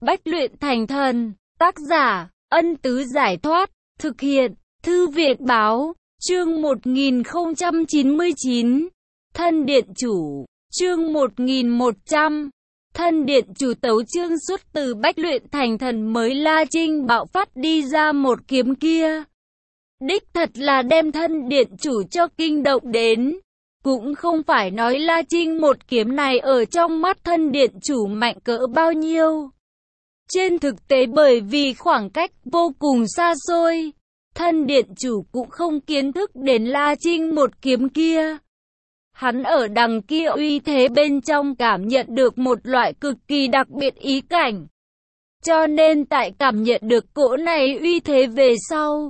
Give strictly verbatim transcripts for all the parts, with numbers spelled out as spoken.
Bách luyện thành thần, tác giả, Ân Tứ Giải Thoát, thực hiện, Thư viện Báo, chương một nghìn không trăm chín mươi chín, Thân Điện Chủ, chương một nghìn một trăm, Thân Điện Chủ tấu chương xuất từ Bách luyện thành thần mới La Trinh bạo phát đi ra một kiếm kia. Đích thật là đem Thân Điện Chủ cho kinh động đến. Cũng không phải nói La Trinh một kiếm này ở trong mắt Thân Điện Chủ mạnh cỡ bao nhiêu. Trên thực tế bởi vì khoảng cách vô cùng xa xôi, Thân Điện Chủ cũng không kiến thức đến La Trinh một kiếm kia. Hắn ở đằng kia uy thế bên trong cảm nhận được một loại cực kỳ đặc biệt ý cảnh. Cho nên tại cảm nhận được cỗ này uy thế về sau,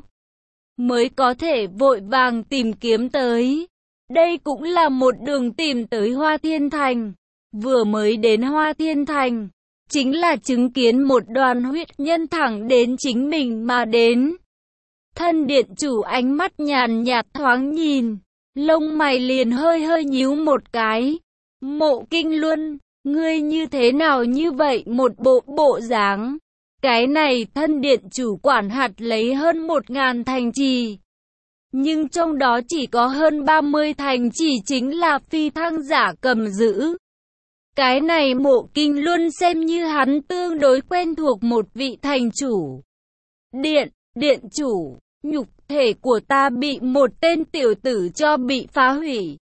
mới có thể vội vàng tìm kiếm tới. Đây cũng là một đường tìm tới Hoa Thiên Thành. Vừa mới đến Hoa Thiên Thành, chính là chứng kiến một đoàn huyết nhân thẳng đến chính mình mà đến. Thân Điện Chủ ánh mắt nhàn nhạt thoáng nhìn, lông mày liền hơi hơi nhíu một cái. Mộ Kinh Luân, ngươi như thế nào như vậy một bộ bộ dáng? Cái này Thân Điện Chủ quản hạt lấy hơn một ngàn thành trì. Nhưng trong đó chỉ có hơn ba mươi thành trì chính là phi thăng giả cầm giữ. Cái này Mộ Kinh Luân xem như hắn tương đối quen thuộc một vị thành chủ. Điện, Điện Chủ, nhục thể của ta bị một tên tiểu tử cho bị phá hủy.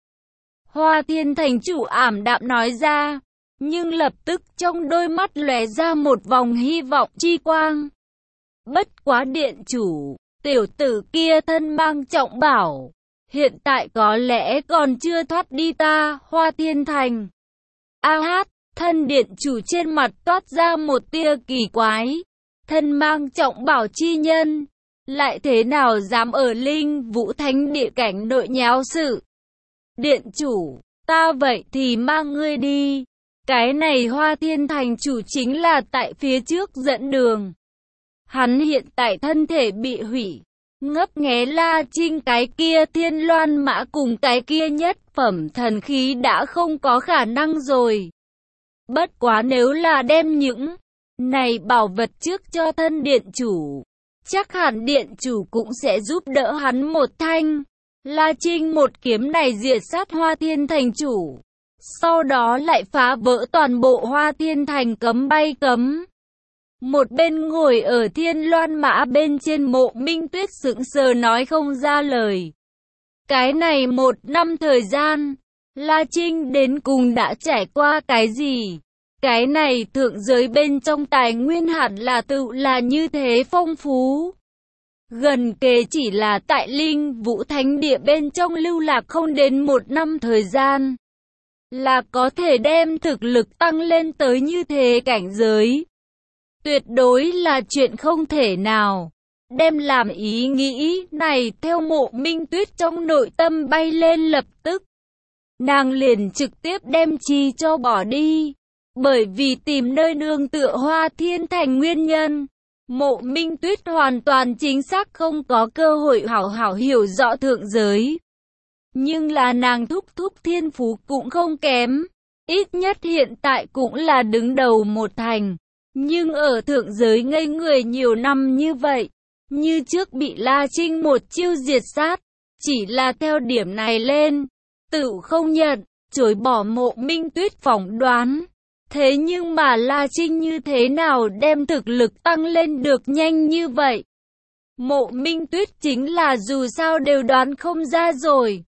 Hoa Thiên Thành Chủ ảm đạm nói ra, nhưng lập tức trong đôi mắt lóe ra một vòng hy vọng chi quang. Bất quá Điện Chủ, tiểu tử kia thân mang trọng bảo, hiện tại có lẽ còn chưa thoát đi ta, Hoa Thiên Thành. A hát, Thân Điện Chủ trên mặt toát ra một tia kỳ quái. Thân mang trọng bảo chi nhân, lại thế nào dám ở Linh Vũ Thánh Địa cảnh nội nháo sự. Điện Chủ, ta vậy thì mang ngươi đi. Cái này Hoa Thiên Thành Chủ chính là tại phía trước dẫn đường. Hắn hiện tại thân thể bị hủy, ngấp nghé La Trinh cái kia thiên loan mã cùng cái kia nhất phẩm thần khí đã không có khả năng rồi. Bất quá nếu là đem những này bảo vật trước cho Thân Điện Chủ, chắc hẳn Điện Chủ cũng sẽ giúp đỡ hắn một thanh. La Trinh một kiếm này diệt sát Hoa Thiên Thành Chủ, sau đó lại phá vỡ toàn bộ Hoa Thiên Thành cấm bay cấm. Một bên ngồi ở thiên loan mã bên trên Mộ Minh Tuyết sững sờ nói không ra lời. Cái này một năm thời gian, La Trinh đến cùng đã trải qua cái gì? Cái này thượng giới bên trong tài nguyên hẳn là tự là như thế phong phú. Gần kề chỉ là tại Linh Vũ Thánh Địa bên trong lưu lạc không đến một năm thời gian, là có thể đem thực lực tăng lên tới như thế cảnh giới. Tuyệt đối là chuyện không thể nào. Đem làm ý nghĩ này theo Mộ Minh Tuyết trong nội tâm bay lên lập tức. Nàng liền trực tiếp đem chi cho bỏ đi. Bởi vì tìm nơi nương tựa Hoa Thiên Thành nguyên nhân, Mộ Minh Tuyết hoàn toàn chính xác không có cơ hội hảo hảo hiểu rõ thượng giới. Nhưng là nàng thúc thúc thiên phú cũng không kém. Ít nhất hiện tại cũng là đứng đầu một thành. Nhưng ở thượng giới ngây người nhiều năm như vậy, như trước bị La Trinh một chiêu diệt sát, chỉ là theo điểm này lên, tự không nhận, chối bỏ Mộ Minh Tuyết phỏng đoán. Thế nhưng mà La Trinh như thế nào đem thực lực tăng lên được nhanh như vậy? Mộ Minh Tuyết chính là dù sao đều đoán không ra rồi.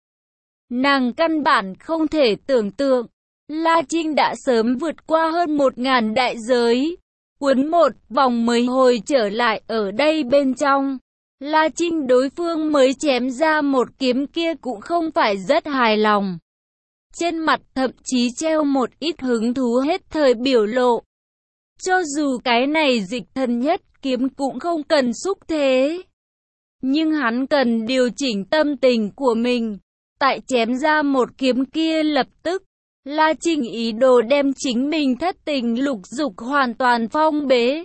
Nàng căn bản không thể tưởng tượng, La Trinh đã sớm vượt qua hơn một ngàn đại giới. Cuốn một vòng mới hồi trở lại ở đây bên trong. La Trinh đối phương mới chém ra một kiếm kia cũng không phải rất hài lòng. Trên mặt thậm chí treo một ít hứng thú hết thời biểu lộ. Cho dù cái này dịch thần nhất kiếm cũng không cần xúc thế. Nhưng hắn cần điều chỉnh tâm tình của mình. Tại chém ra một kiếm kia lập tức, La Trinh ý đồ đem chính mình thất tình lục dục hoàn toàn phong bế.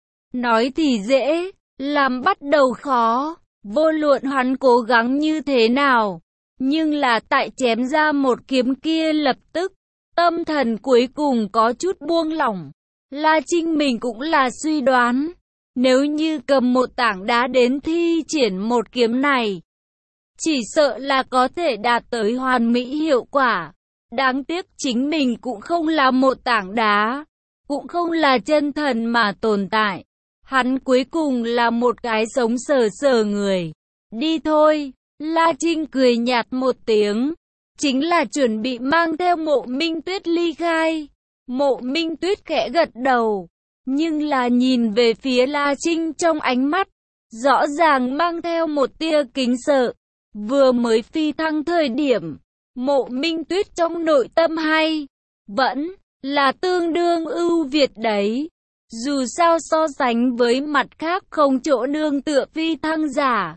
Nói thì dễ, làm bắt đầu khó, vô luận hắn cố gắng như thế nào. Nhưng là tại chém ra một kiếm kia lập tức, tâm thần cuối cùng có chút buông lỏng. La Trinh mình cũng là suy đoán, nếu như cầm một tảng đá đến thi triển một kiếm này, chỉ sợ là có thể đạt tới hoàn mỹ hiệu quả. Đáng tiếc chính mình cũng không là một tảng đá, cũng không là chân thần mà tồn tại. Hắn cuối cùng là một cái sống sờ sờ người. Đi thôi, La Trinh cười nhạt một tiếng, chính là chuẩn bị mang theo Mộ Minh Tuyết ly khai. Mộ Minh Tuyết khẽ gật đầu, nhưng là nhìn về phía La Trinh trong ánh mắt, rõ ràng mang theo một tia kính sợ. Vừa mới phi thăng thời điểm, Mộ Minh Tuyết trong nội tâm hay vẫn là tương đương ưu việt đấy. Dù sao so sánh với mặt khác không chỗ nương tựa phi thăng giả,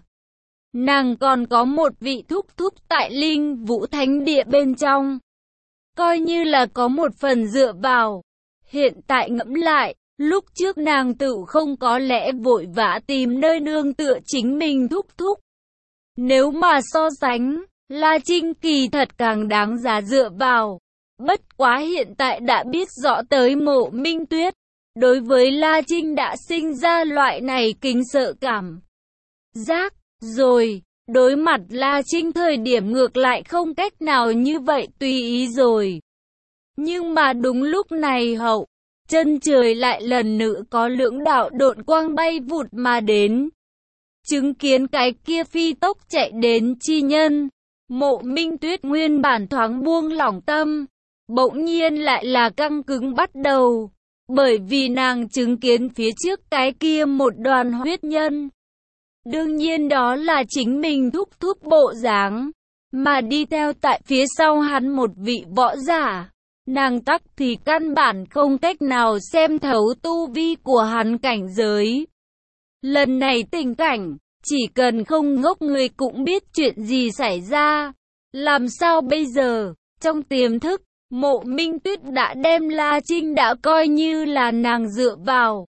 nàng còn có một vị thúc thúc tại Linh Vũ Thánh Địa bên trong, coi như là có một phần dựa vào. Hiện tại ngẫm lại, lúc trước nàng tự không có lẽ vội vã tìm nơi nương tựa chính mình thúc thúc. Nếu mà so sánh, La Trinh kỳ thật càng đáng giá dựa vào. Bất quá hiện tại đã biết rõ tới Mộ Minh Tuyết, đối với La Trinh đã sinh ra loại này kính sợ cảm giác. Rồi, đối mặt La Trinh thời điểm ngược lại không cách nào như vậy tùy ý rồi. Nhưng mà đúng lúc này hậu, chân trời lại lần nữa có lưỡng đạo độn quang bay vụt mà đến. Chứng kiến cái kia phi tốc chạy đến chi nhân, Mộ Minh Tuyết nguyên bản thoáng buông lỏng tâm, bỗng nhiên lại là căng cứng bắt đầu. Bởi vì nàng chứng kiến phía trước cái kia một đoàn huyết nhân. Đương nhiên đó là chính mình thúc thúc bộ dáng, mà đi theo tại phía sau hắn một vị võ giả. Nàng tắc thì căn bản không cách nào xem thấu tu vi của hắn cảnh giới. Lần này tình cảnh, chỉ cần không ngốc người cũng biết chuyện gì xảy ra. Làm sao bây giờ? Trong tiềm thức, Mộ Minh Tuyết đã đem La Trinh đã coi như là nàng dựa vào.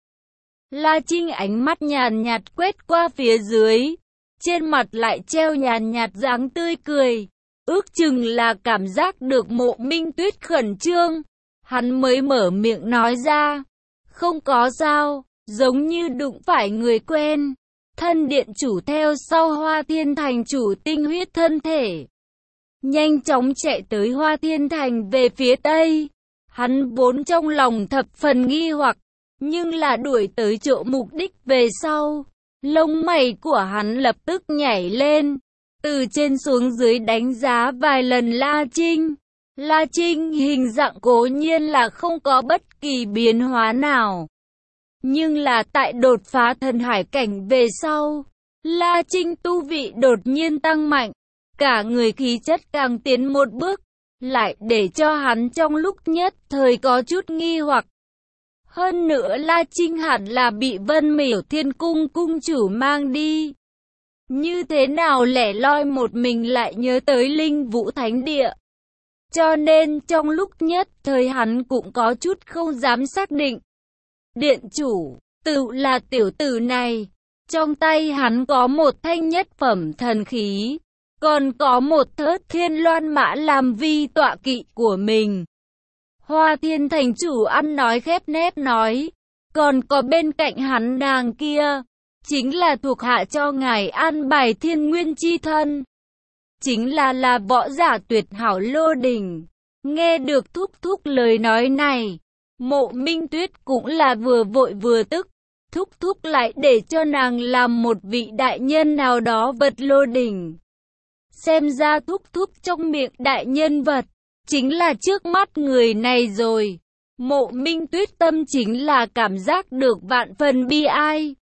La Trinh ánh mắt nhàn nhạt quét qua phía dưới, trên mặt lại treo nhàn nhạt dáng tươi cười. Ước chừng là cảm giác được Mộ Minh Tuyết khẩn trương, hắn mới mở miệng nói ra. Không có sao, giống như đụng phải người quen. Thân điện chủ theo sau Hoa Thiên Thành chủ tinh huyết thân thể, nhanh chóng chạy tới Hoa Thiên Thành về phía tây. Hắn vốn trong lòng thập phần nghi hoặc, nhưng là đuổi tới chỗ mục đích về sau, lông mày của hắn lập tức nhảy lên, từ trên xuống dưới đánh giá vài lần La Trinh. La Trinh hình dạng cố nhiên là không có bất kỳ biến hóa nào, nhưng là tại đột phá thần hải cảnh về sau, La Trinh tu vị đột nhiên tăng mạnh, cả người khí chất càng tiến một bước, lại để cho hắn trong lúc nhất thời có chút nghi hoặc. Hơn nữa La Trinh hẳn là bị Vân Miểu Thiên Cung cung chủ mang đi. Như thế nào lẻ loi một mình lại nhớ tới Linh Vũ Thánh Địa. Cho nên trong lúc nhất thời hắn cũng có chút không dám xác định. Điện chủ, tự là tiểu tử này. Trong tay hắn có một thanh nhất phẩm thần khí, còn có một thớt thiên loan mã làm vi tọa kỵ của mình. Hoa Thiên Thành chủ ăn nói khép nép nói, còn có bên cạnh hắn nàng kia, chính là thuộc hạ cho ngài an bài thiên nguyên chi thân. Chính là là võ giả tuyệt hảo Lô Đình. Nghe được thúc thúc lời nói này, Mộ Minh Tuyết cũng là vừa vội vừa tức. Thúc thúc lại để cho nàng làm một vị đại nhân nào đó vật Lô Đình. Xem ra thúc thúc trong miệng đại nhân vật, chính là trước mắt người này rồi. Mộ Minh Tuyết tâm chính là cảm giác được vạn phần bi ai.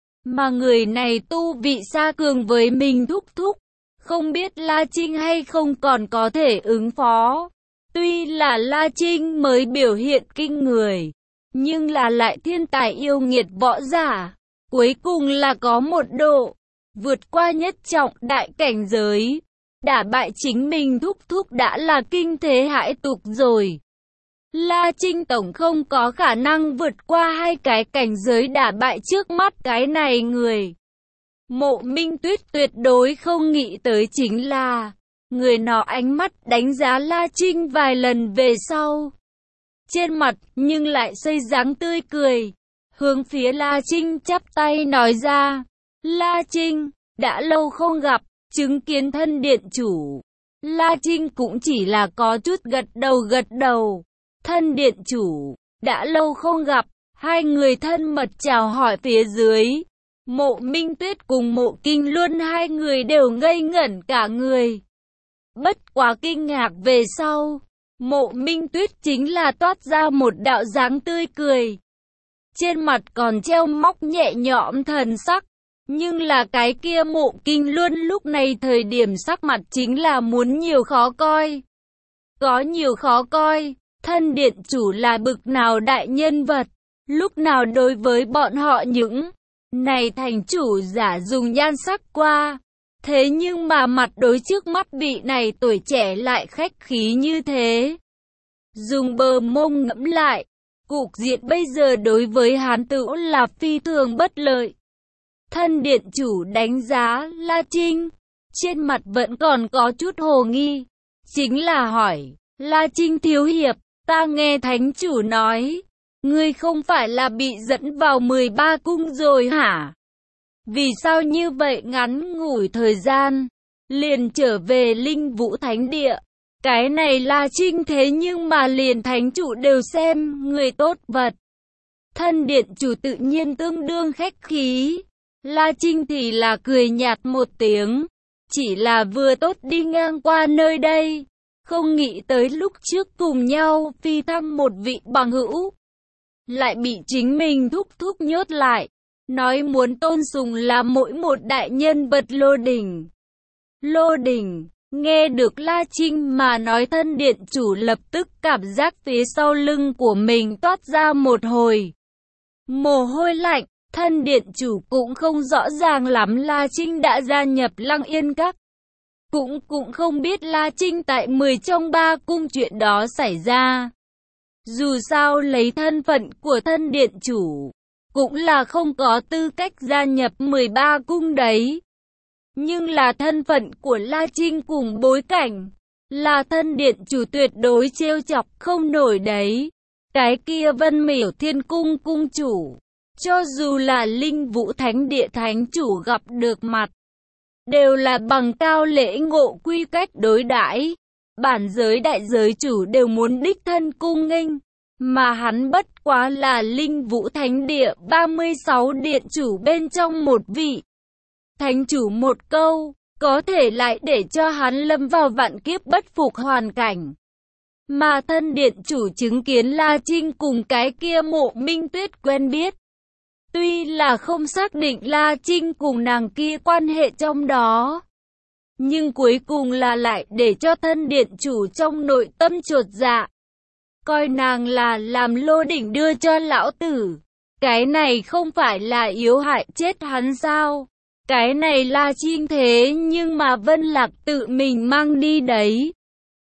Mà người này tu vị xa cường với mình thúc thúc, không biết La Trinh hay không còn có thể ứng phó. Tuy là La Trinh mới biểu hiện kinh người, nhưng là lại thiên tài yêu nghiệt võ giả. Cuối cùng là có một độ, vượt qua nhất trọng đại cảnh giới. Đả bại chính mình thúc thúc đã là kinh thế hãi tục rồi. La Trinh tổng không có khả năng vượt qua hai cái cảnh giới đả bại trước mắt cái này người. Mộ Minh Tuyết tuyệt đối không nghĩ tới chính là, người nọ ánh mắt đánh giá La Trinh vài lần về sau, trên mặt nhưng lại xây dáng tươi cười, hướng phía La Trinh chắp tay nói ra. La Trinh, đã lâu không gặp, chứng kiến thân điện chủ. La Trinh cũng chỉ là có chút gật đầu gật đầu. Thân điện chủ, đã lâu không gặp, hai người thân mật chào hỏi phía dưới. Mộ Minh Tuyết cùng Mộ Kinh Luân hai người đều ngây ngẩn cả người. Bất quá kinh ngạc về sau, Mộ Minh Tuyết chính là toát ra một đạo dáng tươi cười. Trên mặt còn treo móc nhẹ nhõm thần sắc. Nhưng là cái kia Mộ Kinh Luân lúc này thời điểm sắc mặt chính là muốn nhiều khó coi. Có nhiều khó coi, thân điện chủ là bực nào đại nhân vật, lúc nào đối với bọn họ những này thành chủ giả dùng nhan sắc qua. Thế nhưng mà mặt đối trước mắt vị này tuổi trẻ lại khách khí như thế. Dùng bờ mông ngẫm lại, cục diện bây giờ đối với hắn tự là phi thường bất lợi. Thân điện chủ đánh giá La Trinh, trên mặt vẫn còn có chút hồ nghi, chính là hỏi, La Trinh thiếu hiệp, ta nghe thánh chủ nói, ngươi không phải là bị dẫn vào mười ba cung rồi hả? Vì sao như vậy ngắn ngủi thời gian, liền trở về Linh Vũ Thánh Địa? Cái này La Trinh thế nhưng mà liền thánh chủ đều xem người tốt vật. Thân điện chủ tự nhiên tương đương khách khí. La Trinh thì là cười nhạt một tiếng, chỉ là vừa tốt đi ngang qua nơi đây, không nghĩ tới lúc trước cùng nhau phi thăm một vị bằng hữu, lại bị chính mình thúc thúc nhốt lại, nói muốn tôn sùng là mỗi một đại nhân vật Lô Đình. Lô Đình, nghe được La Trinh mà nói, thân điện chủ lập tức cảm giác phía sau lưng của mình toát ra một hồi mồ hôi lạnh. Thân điện chủ cũng không rõ ràng lắm La Trinh đã gia nhập Lăng Yên Các. Cũng cũng không biết La Trinh tại mười trong ba cung chuyện đó xảy ra. Dù sao lấy thân phận của thân điện chủ, cũng là không có tư cách gia nhập mười ba cung đấy. Nhưng là thân phận của La Trinh cùng bối cảnh, là thân điện chủ tuyệt đối trêu chọc không nổi đấy. Cái kia Vân Miểu Thiên Cung cung chủ, cho dù là Linh Vũ Thánh Địa thánh chủ gặp được mặt, đều là bằng cao lễ ngộ quy cách đối đãi. Bản giới đại giới chủ đều muốn đích thân cung nghênh, mà hắn bất quá là Linh Vũ Thánh Địa ba mươi sáu điện chủ bên trong một vị. Thánh chủ một câu, có thể lại để cho hắn lâm vào vạn kiếp bất phục hoàn cảnh. Mà thân điện chủ chứng kiến La Trinh cùng cái kia Mộ Minh Tuyết quen biết. Tuy là không xác định La Trinh cùng nàng kia quan hệ trong đó, nhưng cuối cùng là lại để cho thân điện chủ trong nội tâm chột dạ. Coi nàng là làm Lô Đỉnh đưa cho lão tử. Cái này không phải là yếu hại chết hắn sao? Cái này La Trinh thế nhưng mà Vân Lạc tự mình mang đi đấy.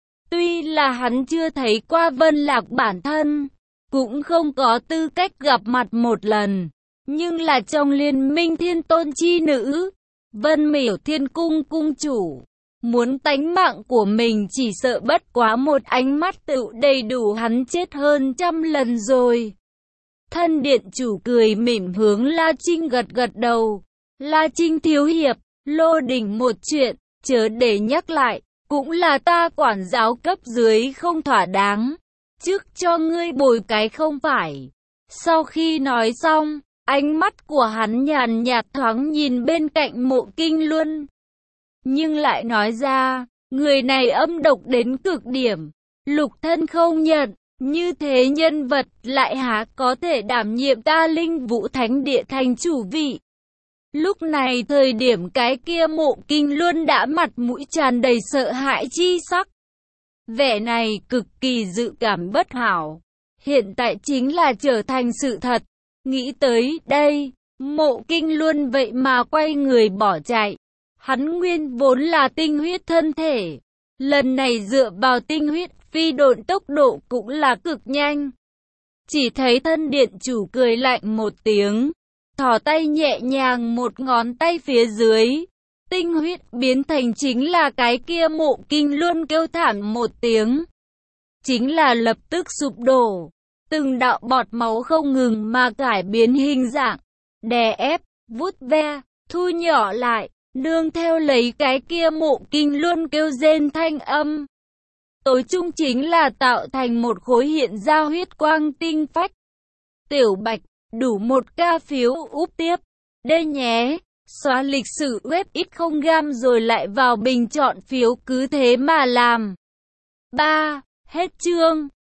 Tuy là hắn chưa thấy qua Vân Lạc bản thân, cũng không có tư cách gặp mặt một lần. Nhưng là trong liên minh thiên tôn chi nữ, Vân Miểu Thiên Cung cung chủ, muốn tánh mạng của mình chỉ sợ bất quá một ánh mắt tự đầy đủ hắn chết hơn trăm lần rồi. Thân điện chủ cười mỉm hướng La Trinh gật gật đầu. La Trinh thiếu hiệp, Lô Đình một chuyện, chớ để nhắc lại, cũng là ta quản giáo cấp dưới không thỏa đáng. Trước cho ngươi bồi cái không phải. Sau khi nói xong, ánh mắt của hắn nhàn nhạt thoáng nhìn bên cạnh Mộ Kinh Luân. Nhưng lại nói ra, người này âm độc đến cực điểm. Lục thân không nhận, như thế nhân vật lại há có thể đảm nhiệm ta Linh Vũ Thánh Địa thành chủ vị. Lúc này thời điểm cái kia Mộ Kinh Luân đã mặt mũi tràn đầy sợ hãi chi sắc. Vẻ này cực kỳ dự cảm bất hảo. Hiện tại chính là trở thành sự thật. Nghĩ tới đây, Mộ Kinh Luân vậy mà quay người bỏ chạy. Hắn nguyên vốn là tinh huyết thân thể. Lần này dựa vào tinh huyết phi độn tốc độ cũng là cực nhanh. Chỉ thấy thân điện chủ cười lạnh một tiếng. Thò tay nhẹ nhàng một ngón tay phía dưới. Tinh huyết biến thành chính là cái kia Mộ Kinh Luân kêu thảm một tiếng. Chính là lập tức sụp đổ. Từng đạo bọt máu không ngừng mà cải biến hình dạng, đè ép, vuốt ve, thu nhỏ lại, nương theo lấy cái kia mộ kinh luôn kêu rên thanh âm. Tối trung chính là tạo thành một khối hiện ra huyết quang tinh phách. Tiểu Bạch, đủ một ca phiếu úp tiếp. Đây nhé, xóa lịch sử web ít không gam rồi lại vào bình chọn phiếu cứ thế mà làm. ba. Hết chương.